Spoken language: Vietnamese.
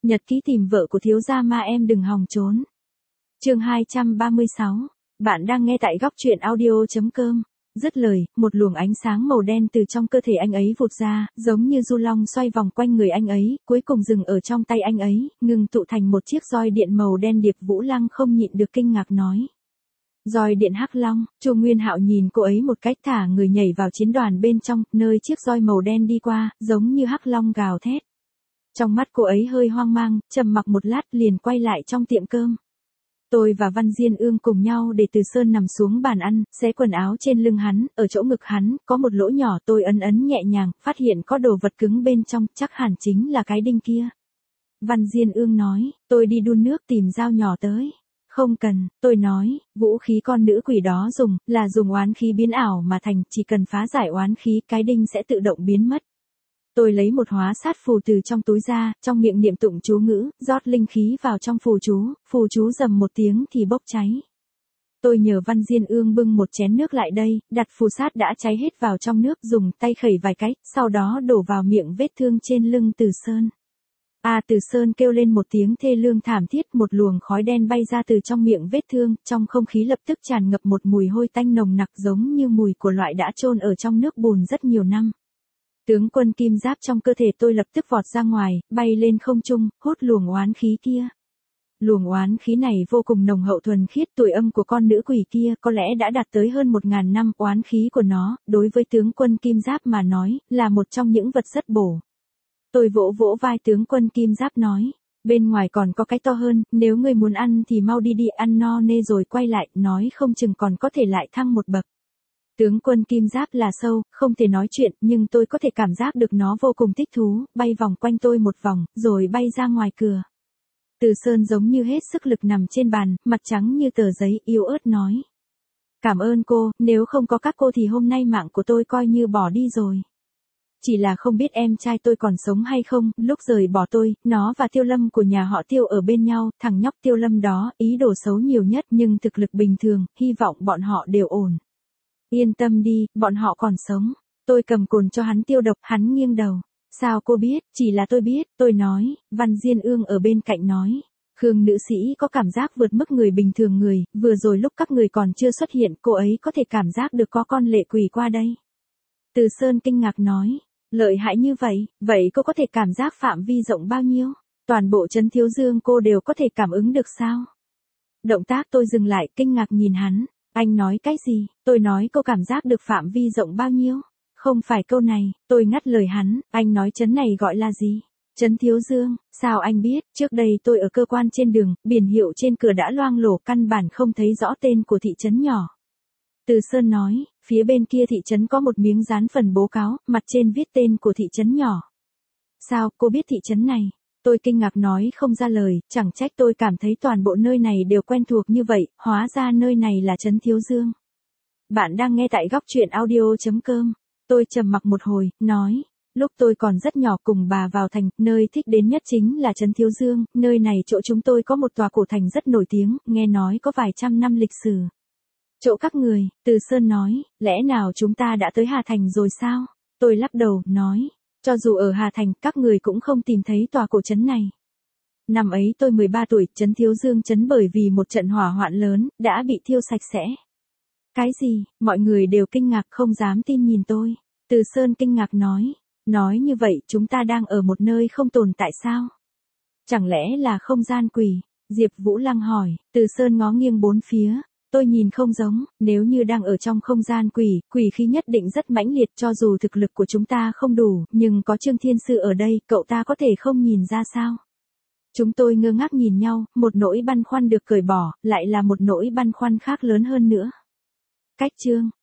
Nhật ký tìm vợ của thiếu gia ma em đừng hòng trốn. Chương 236. Bạn đang nghe tại góc truyện audio.com. Dứt lời, một luồng ánh sáng màu đen từ trong cơ thể anh ấy vụt ra, giống như du long xoay vòng quanh người anh ấy, cuối cùng dừng ở trong tay anh ấy, ngừng tụ thành một chiếc roi điện màu đen. Điệp Vũ Lăng không nhịn được kinh ngạc nói. Roi điện hắc long. Chu Nguyên Hạo nhìn cô ấy một cách thả người nhảy vào chiến đoàn bên trong, nơi chiếc roi màu đen đi qua, giống như hắc long gào thét. Trong mắt cô ấy hơi hoang mang, trầm mặc một lát liền quay lại trong tiệm cơm. Tôi và Văn Diên Ương cùng nhau để Từ Sơn nằm xuống bàn ăn, xé quần áo trên lưng hắn, ở chỗ ngực hắn, có một lỗ nhỏ. Tôi ấn nhẹ nhàng, phát hiện có đồ vật cứng bên trong, chắc hẳn chính là cái đinh kia. Văn Diên Ương nói, tôi đi đun nước tìm dao nhỏ tới. Không cần, tôi nói, vũ khí con nữ quỷ đó dùng, là dùng oán khí biến ảo mà thành, chỉ cần phá giải oán khí, cái đinh sẽ tự động biến mất. Tôi lấy một hóa sát phù từ trong túi ra, trong miệng niệm tụng chú ngữ, rót linh khí vào trong phù chú rầm một tiếng thì bốc cháy. Tôi nhờ Văn Diên Ương bưng một chén nước lại đây, đặt phù sát đã cháy hết vào trong nước, dùng tay khẩy vài cái, sau đó đổ vào miệng vết thương trên lưng Từ Sơn. Từ Sơn kêu lên một tiếng thê lương thảm thiết, một luồng khói đen bay ra từ trong miệng vết thương, trong không khí lập tức tràn ngập một mùi hôi tanh nồng nặc giống như mùi của loại đã chôn ở trong nước bùn rất nhiều năm. Tướng quân kim giáp trong cơ thể tôi lập tức vọt ra ngoài, bay lên không trung, hút luồng oán khí kia. Luồng oán khí này vô cùng nồng hậu thuần khiết, tuổi âm của con nữ quỷ kia có lẽ đã đạt tới hơn 1000 năm. Oán khí của nó, đối với tướng quân kim giáp mà nói, là một trong những vật rất bổ. Tôi vỗ vỗ vai tướng quân kim giáp nói, bên ngoài còn có cái to hơn, nếu ngươi muốn ăn thì mau đi đi, ăn no nê rồi quay lại, nói không chừng còn có thể lại thăng một bậc. Tướng quân kim giáp là sâu, không thể nói chuyện, nhưng tôi có thể cảm giác được nó vô cùng thích thú, bay vòng quanh tôi một vòng, rồi bay ra ngoài cửa. Từ Sơn giống như hết sức lực nằm trên bàn, mặt trắng như tờ giấy, yếu ớt nói. Cảm ơn cô, nếu không có các cô thì hôm nay mạng của tôi coi như bỏ đi rồi. Chỉ là không biết em trai tôi còn sống hay không. Lúc rời bỏ tôi, nó và Tiêu Lâm của nhà họ Tiêu ở bên nhau, thằng nhóc Tiêu Lâm đó, ý đồ xấu nhiều nhất nhưng thực lực bình thường, hy vọng bọn họ đều ổn. Yên tâm đi, bọn họ còn sống. Tôi cầm cồn cho hắn tiêu độc, hắn nghiêng đầu. Sao cô biết? Chỉ là tôi biết, tôi nói. Văn Diên Ương ở bên cạnh nói. Khương nữ sĩ có cảm giác vượt mức người bình thường người, vừa rồi lúc các người còn chưa xuất hiện, cô ấy có thể cảm giác được có con lệ quỷ qua đây. Từ Sơn kinh ngạc nói. Lợi hại như vậy cô có thể cảm giác phạm vi rộng bao nhiêu? Toàn bộ trấn Thiếu Dương cô đều có thể cảm ứng được sao? Động tác tôi dừng lại, kinh ngạc nhìn hắn. Anh nói cái gì? Tôi nói cô cảm giác được phạm vi rộng bao nhiêu? Không phải câu này, tôi ngắt lời hắn, anh nói trấn này gọi là gì? Trấn Thiếu Dương, sao anh biết? Trước đây tôi ở cơ quan trên đường, biển hiệu trên cửa đã loang lổ, căn bản không thấy rõ tên của thị trấn nhỏ. Từ Sơn nói, phía bên kia thị trấn có một miếng dán phần bố cáo, mặt trên viết tên của thị trấn nhỏ. Sao, cô biết thị trấn này? Tôi kinh ngạc nói không ra lời, chẳng trách tôi cảm thấy toàn bộ nơi này đều quen thuộc như vậy, hóa ra nơi này là trấn Thiếu Dương. Bạn đang nghe tại góc truyện audio.com. Tôi trầm mặc một hồi, nói, lúc tôi còn rất nhỏ cùng bà vào thành, nơi thích đến nhất chính là trấn Thiếu Dương, nơi này chỗ chúng tôi có một tòa cổ thành rất nổi tiếng, nghe nói có vài trăm năm lịch sử. Chỗ các người, Từ Sơn nói, lẽ nào chúng ta đã tới Hà Thành rồi sao? Tôi lắc đầu, nói, cho dù ở Hà Thành, các người cũng không tìm thấy tòa cổ trấn này. Năm ấy tôi 13 tuổi, trấn Thiếu Dương trấn bởi vì một trận hỏa hoạn lớn, đã bị thiêu sạch sẽ. Cái gì? Mọi người đều kinh ngạc không dám tin nhìn tôi. Từ Sơn kinh ngạc nói như vậy chúng ta đang ở một nơi không tồn tại sao? Chẳng lẽ là không gian quỷ? Diệp Vũ Lăng hỏi. Từ Sơn ngó nghiêng bốn phía. Tôi nhìn không giống, nếu như đang ở trong không gian quỷ khí nhất định rất mãnh liệt, cho dù thực lực của chúng ta không đủ, nhưng có Trương Thiên Sư ở đây, cậu ta có thể không nhìn ra sao? Chúng tôi ngơ ngác nhìn nhau, một nỗi băn khoăn được cởi bỏ, lại là một nỗi băn khoăn khác lớn hơn nữa. Cách Trương,